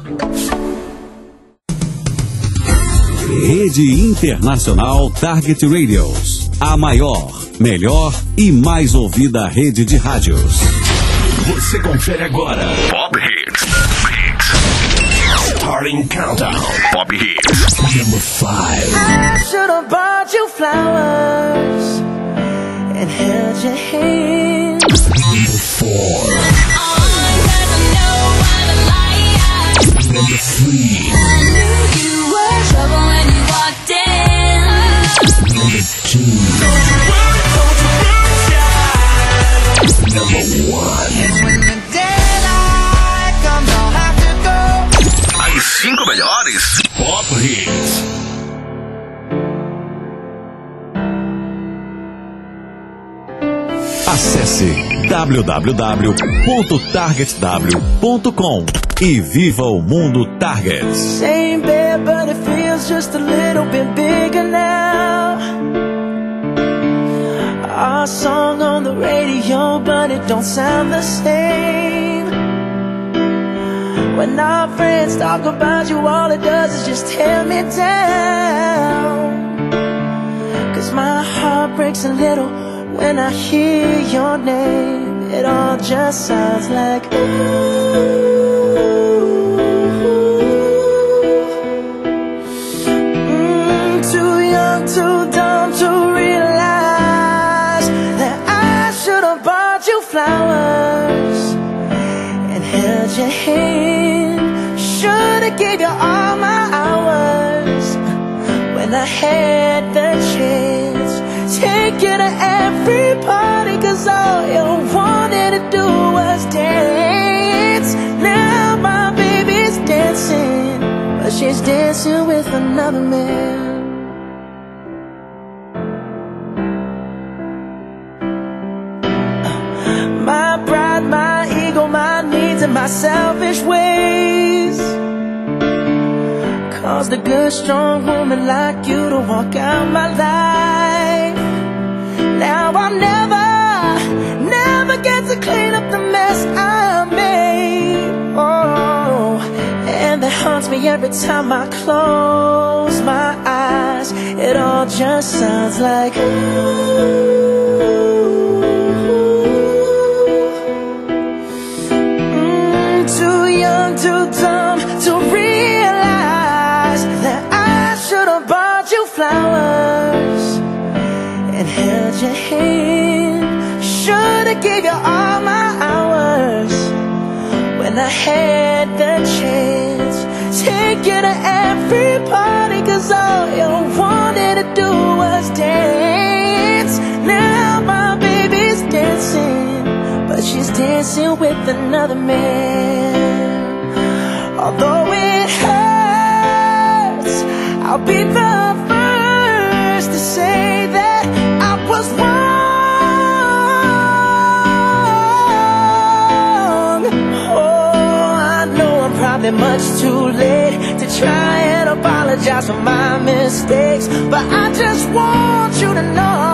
Rede Internacional Target Radios. A maior, melhor e mais ouvida rede de rádios. Você confere agora Pop Hits. Starting Countdown. Pop Hits. Number 5. I should have bought you flowers and held your hand. Number 4. Number 3. I knew you were trouble when you walked in. Number 2. Number 1. And when the daylight comes, I'll have to go. As 5 melhores Pop Hits. Acesse www.targetw.com e viva o mundo Target. Same bed, but it feels just a little bit bigger now. Our song on the radio, but it don't sound the same. When our friends talk about you, all it does is just tear me down. 'Cause my heart breaks a little when I hear your name. It all just sounds like ooh. Too young, too dumb to realize that I should have bought you flowers and held your hand. Should have gave you all my hours when I had the chance. Take you to every party, 'cause all you wanted to do was dance. Now my baby's dancing, but she's dancing with another man. My pride, my ego, my needs and my selfish ways caused a good, strong woman like you to walk out my life. Now I'll never get to clean up the mess I made. Oh, and that haunts me every time I close my eyes. It all just sounds like ooh. Too young, too dumb to realize that I should have bought you flowers and held your hand. Should've gave you all my hours when I had the chance. Take you to every party, 'cause all you wanted to do was dance. Now my baby's dancing, but she's dancing with another man. Although it hurts, I'll be the first to say that I was wrong. Oh, I know I'm probably much too late to try and apologize for my mistakes, but I just want you to know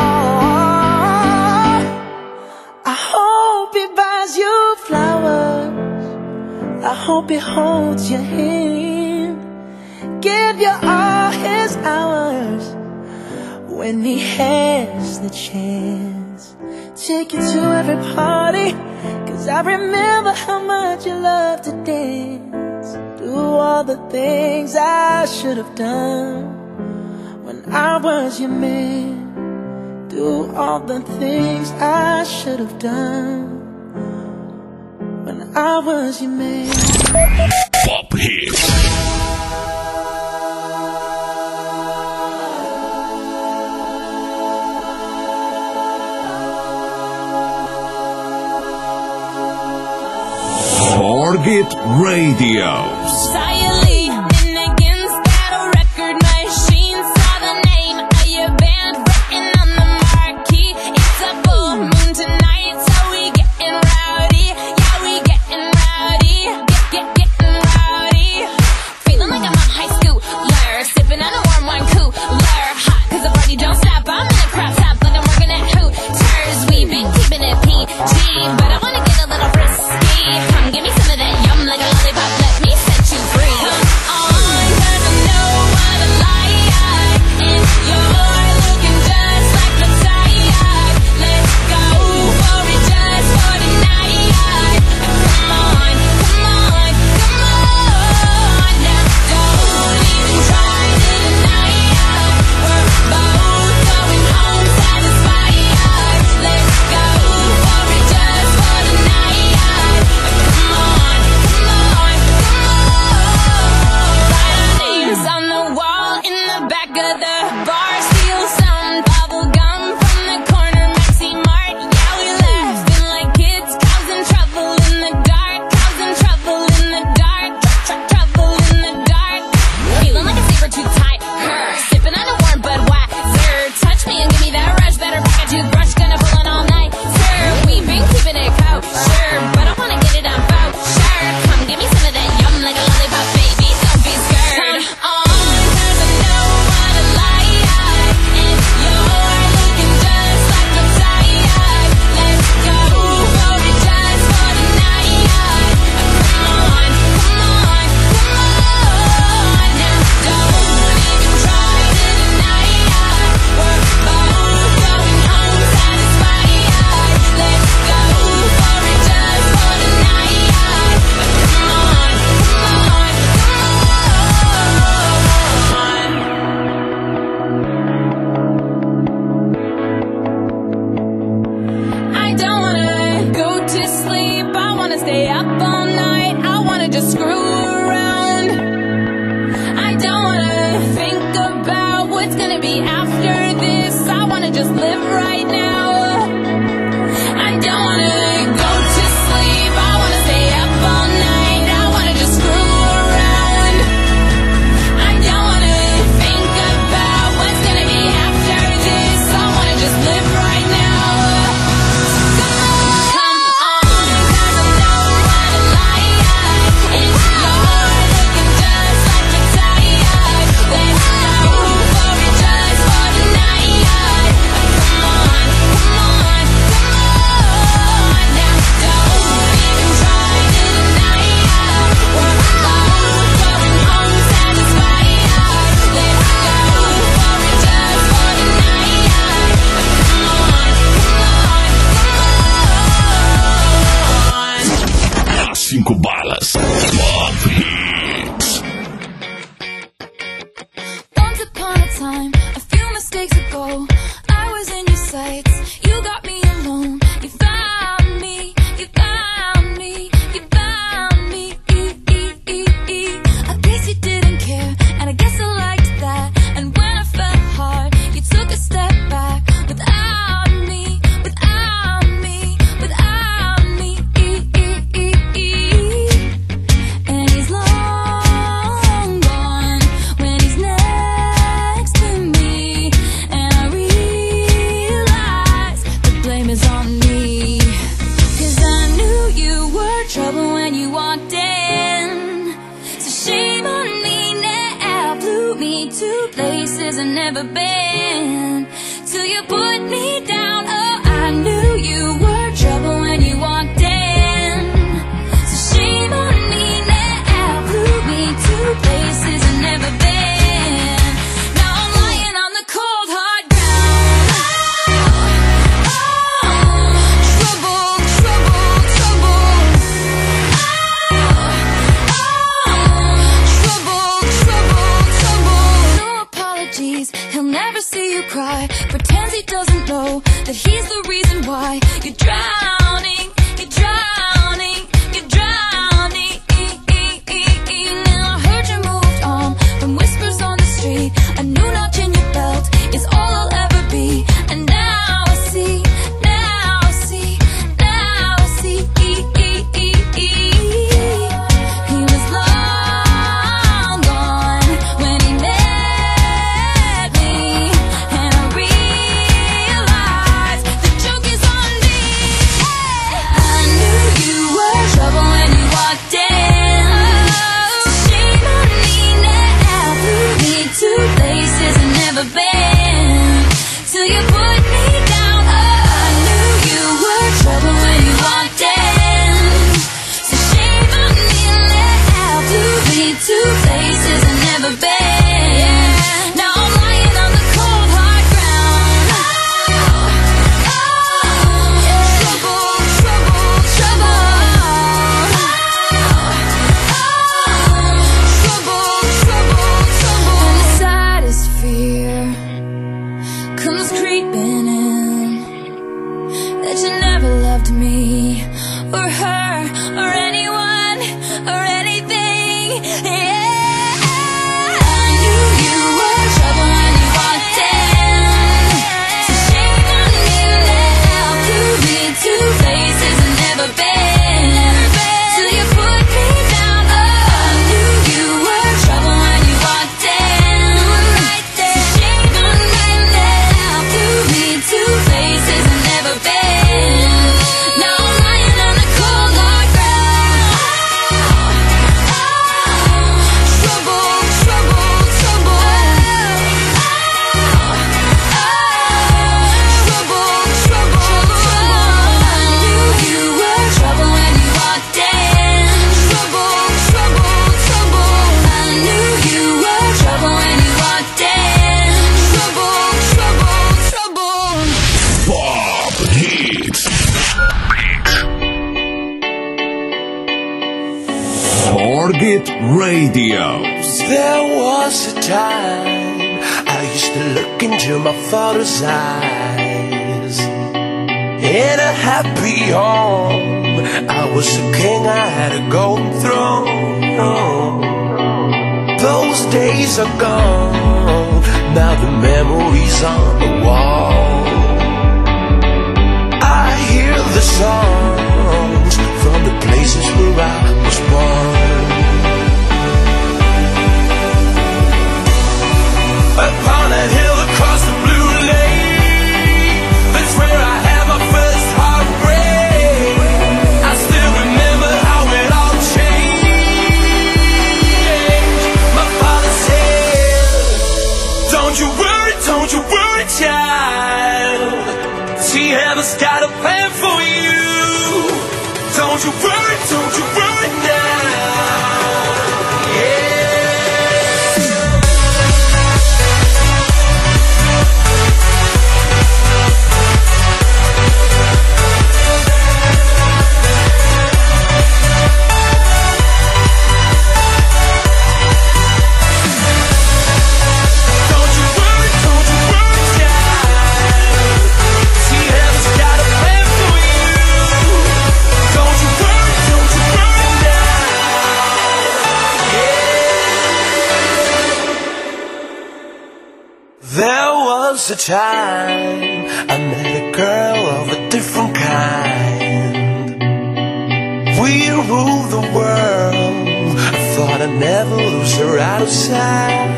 I hope he buys you flowers. I hope he holds your hand, give you all his hours when he has the chance. Take you to every party, 'cause I remember how much you loved to dance. Do all the things I should have done when I was your man. Do all the things I should have done when I was your man. Pop Hits. Target Radio. But I wanna get a little frisky. Come give me some of that yum like a lollipop. Let me set I've never been. Till you put me down. Oh, I knew you were trouble when you walked in. So shame on me now. Blew me to places I've never been. Now I'm lying on the cold hard ground. Trouble, trouble, trouble. Trouble, trouble, trouble. No apologies, he'll never see you cry. Pretends he doesn't know that he's the reason why you're drowning, you're drowning, you're drowning. Now I heard you moved on from whispers on the street. A new notch in your belt is all I'll ever be. And now I see, now I see, now I see. He was long gone when he met me, and I realized the joke is on me. I knew you were trouble when you walked in. So shame on me now. Blew me to places I've never been. Till you put me down. Oh, I knew you were trouble when you walked in. So shame on me now. Blew me to places I've never been. Now I'm lying on the cold hard ground. Trouble, trouble, trouble. Trouble, trouble, trouble. And the saddest fear comes creeping in, that you never loved me or her or anyone or anything. Yeah, I knew you were trouble when you walked in. So shame on me now. Blew me to places I've never been. Till you put me down. Oh, I knew you were trouble when you walked in. So shame on me now. Blew me to places I've never been. Now I'm lying on the cold hard ground. Trouble, trouble, trouble. Trouble, trouble, trouble. I knew you were trouble when you walked in. Trouble, trouble, trouble. I knew you were trouble when you walked in. Trouble, trouble, trouble. Pop Hits. Target Radio. There was a time I used to look into my father's eyes. In a happy home, I was a king, I had a golden throne. Those days are gone, now the memories on the wall. I hear the songs from the places where I was born. Upon a hill across the blue lake, that's where I had my first heartbreak. I still remember how it all changed. My father said, don't you worry, child. See, heaven's got a plan for you. Don't you worry now. Yeah. Don't you worry, child. See, heaven's got a plan for you. Don't you worry now. Yeah. There was a time I met a girl of a different kind. We ruled the world. I thought I'd never lose her out of sight.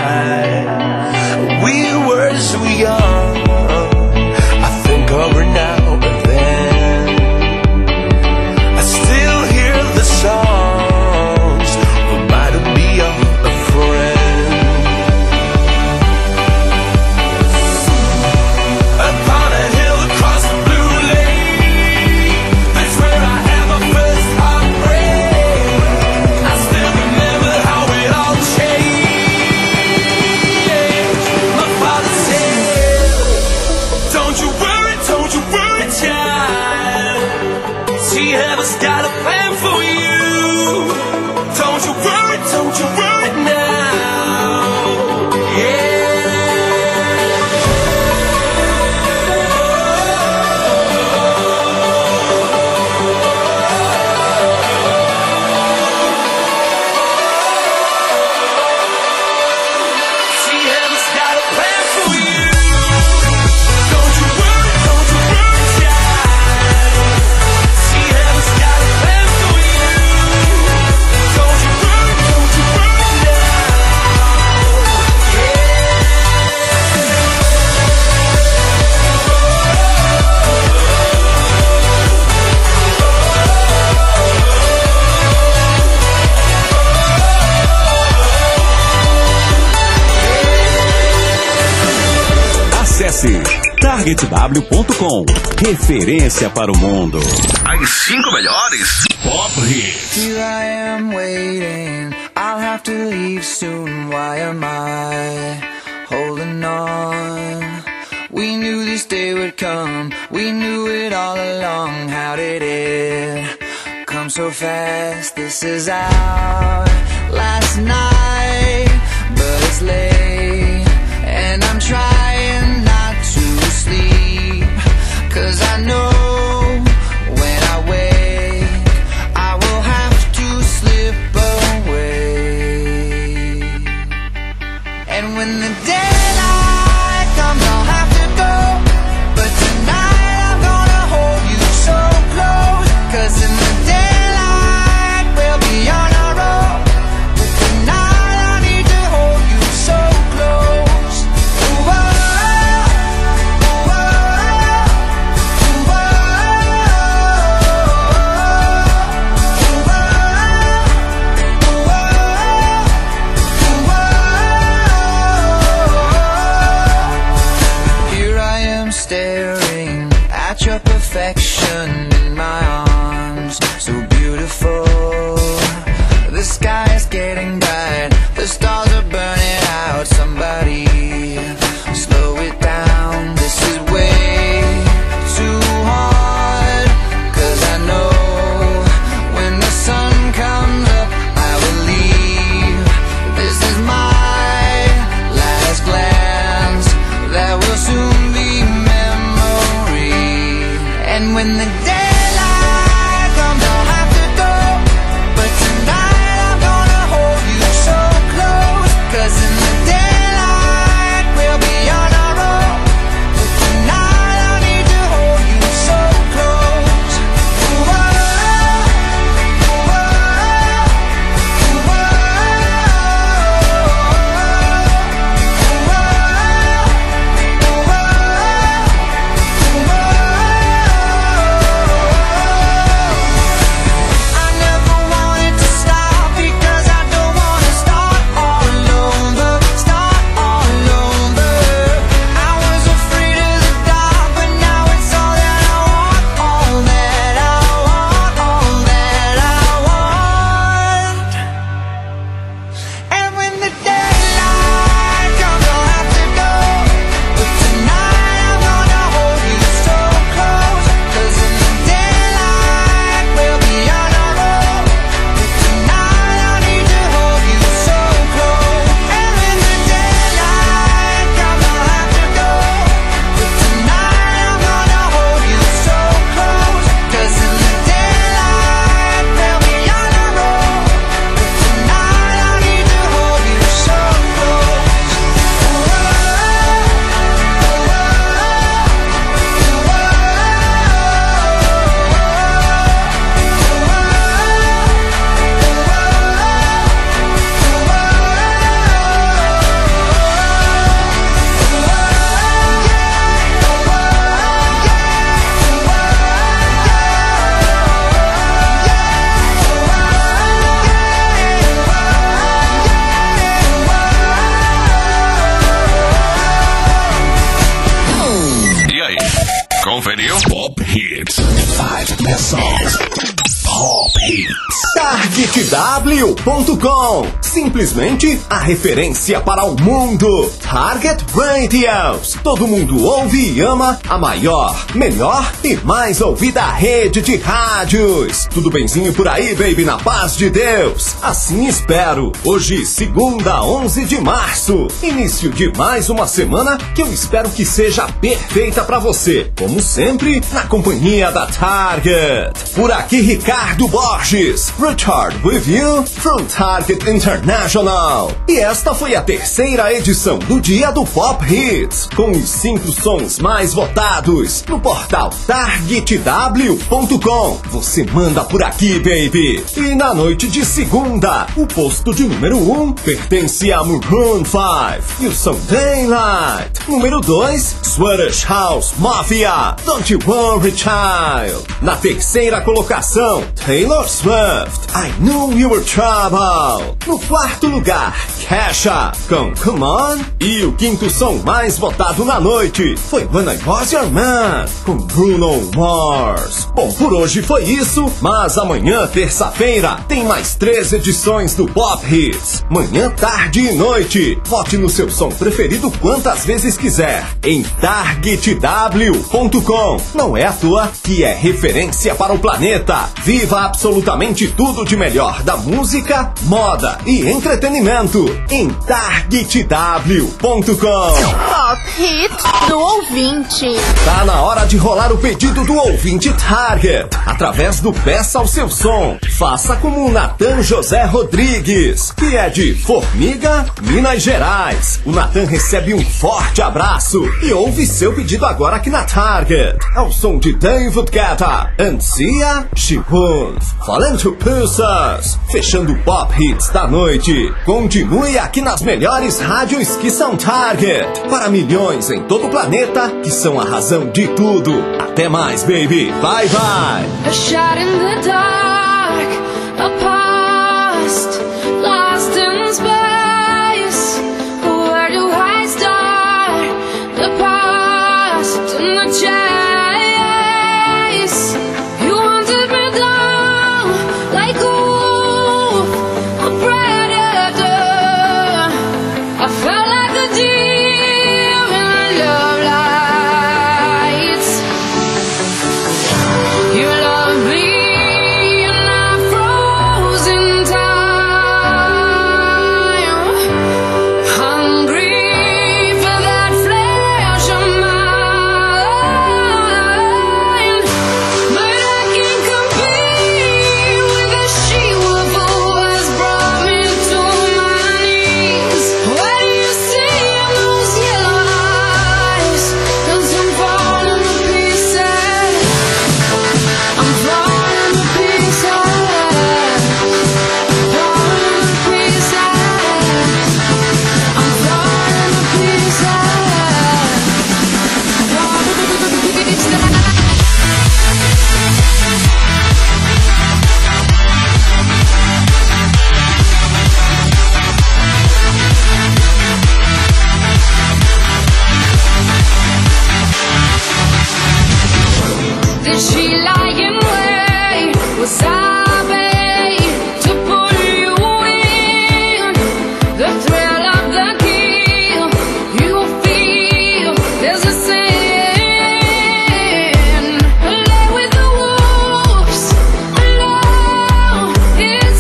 We were so young. I think of her now and then. I still hear the songs reminding me of a friend. Acesse targetw.com. Referência para o mundo. As 5 melhores Pop Hits. Here I am waiting, I'll have to leave soon. Why am I holding on? We knew this day would come, we knew it all along. How did it come so fast? This is our last night, but it's late, and I'm trying not to sleep, 'cause I know when I wake I will have to slip away. And when the daylight comes I'll have to go, but tonight I'm gonna hold you so close, 'cause in the daylight we'll be on our own, but tonight I need to hold you so close. Ooh, oh, ooh, oh, ooh, oh, ooh, ooh, here I am staring at your perfection in my arms, so beautiful. The sky is getting bright, the stars are burning out. Somebody slow it down, this is way too hard, 'cause I know when the sun comes up I will leave. This is my last glance, that will soon be memory. And when the daylight comes I'll have to go, but tonight I'm gonna hold you so close, 'cause in the daylight we'll be on our own, but tonight I need to hold you so close. Ooh, oh, ooh, oh, ooh, oh, ooh, oh, ooh, I never wanted to stop, because I don't wanna start all over, start all over. I was afraid of the dark, but now it's all that I want, all that I want, all that I want. And when the daylight comes I'll have to go, but tonight I'm gonna hold you so close, 'cause in the daylight we'll be on our own, but tonight I need to hold you so close. And when the daylight comes I'll have to go, but tonight I'm gonna hold you so close, 'cause in the daylight we'll be on our own, but tonight I need to hold you so close. Ooh, oh, E aí, conferiu? Pop Hits. 5 best songs. Pop Hits. TargetW.com, simplesmente a referência para o mundo. Target Radios, todo mundo ouve e ama a maior, melhor e mais ouvida rede de rádios. Tudo benzinho por aí, baby, na paz de Deus? Assim espero. Hoje, segunda, 11 de março, início de mais uma semana que eu espero que seja perfeita para você. Como sempre, na companhia da Target. Por aqui, Ricardo Borges, Richard with you from Target International. E esta foi a terceira edição do Dia do Pop Hits, com os 5 sons mais votados no portal TargetW.com. Você manda por aqui, baby. E na noite de segunda, o posto de número 1 pertence a Maroon 5 e o som Daylight. Número 2, Swedish House Mafia, Don't You Worry Child. Na terceira colocação, Taylor Swift, I Knew Know Your Trouble. No quarto lugar, Kesha com Come On. E o quinto som mais votado na noite foi When I Was Your Man, com Bruno Mars. Bom, por hoje foi isso, mas amanhã, terça-feira, tem mais 3 edições do Pop Hits. Manhã, tarde e noite. Vote no seu som preferido quantas vezes quiser em targetw.com. Não é à toa que é referência para o planeta. Viva absolutamente tudo de melhor da música, moda e entretenimento em targetw.com. Pop Hits do ouvinte. Tá na hora de rolar o pedido do ouvinte Target através do Peça ao Seu Som. Faça como o Natan José Rodrigues, que é de Formiga, Minas Gerais. O Natan recebe um forte abraço e ouve seu pedido agora aqui na Target. É o som de David Guetta, Sia, Shihun, Falling to Pieces. Fechando o Pop Hits da noite. Continue aqui nas melhores rádios que são Target, para milhões em todo o planeta que são a razão de tudo. Até mais, baby. Bye, bye. A shot in the dark, a past, lost in space. Where do I start? The past and the chase. You wanted me down like a wolf, a predator. I felt like a deer in love lights. You love me and I froze in time, hungry for that flesh of mine. But I can't compete with the she-wolf who has brought me to my knees. When you see those yellow eyes, 'cause I'm falling to pieces. I'm falling to pieces. Falling to pieces. I'm falling to pieces. Falling to pieces. Did she lie in wait? Was I made to pull you in? The thrill of the kill, you feel there's a sin. Lay with the wolves, alone it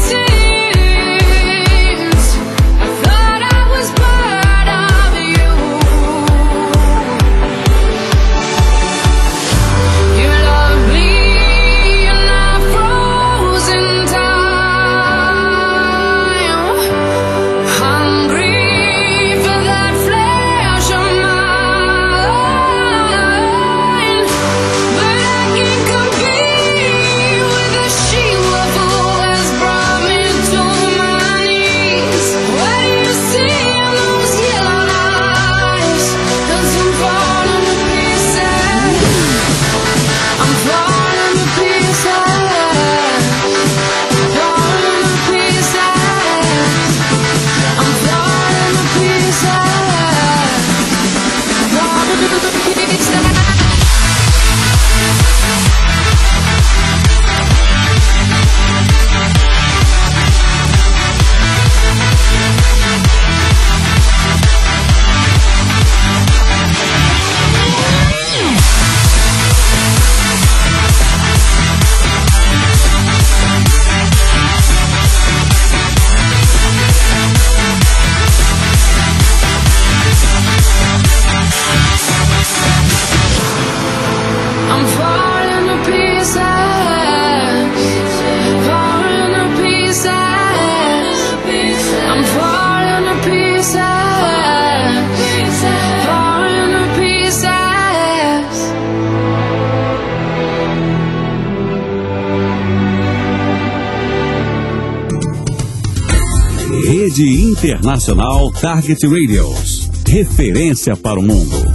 seems. I thought I was part of you. You love me and I froze in time, hungry for that flesh of mine. But I can't compete with the she-wolf who has brought me to my knees. When you see those yellow eyes, 'cause I'm falling to pieces. I'm falling to pieces. Falling to pieces. I'm falling to pieces. Falling to pieces. I'm falling to pieces. Falling to pieces. I'm falling to pieces. Falling to pieces. Rede Internacional Target Radios. Referência para o mundo.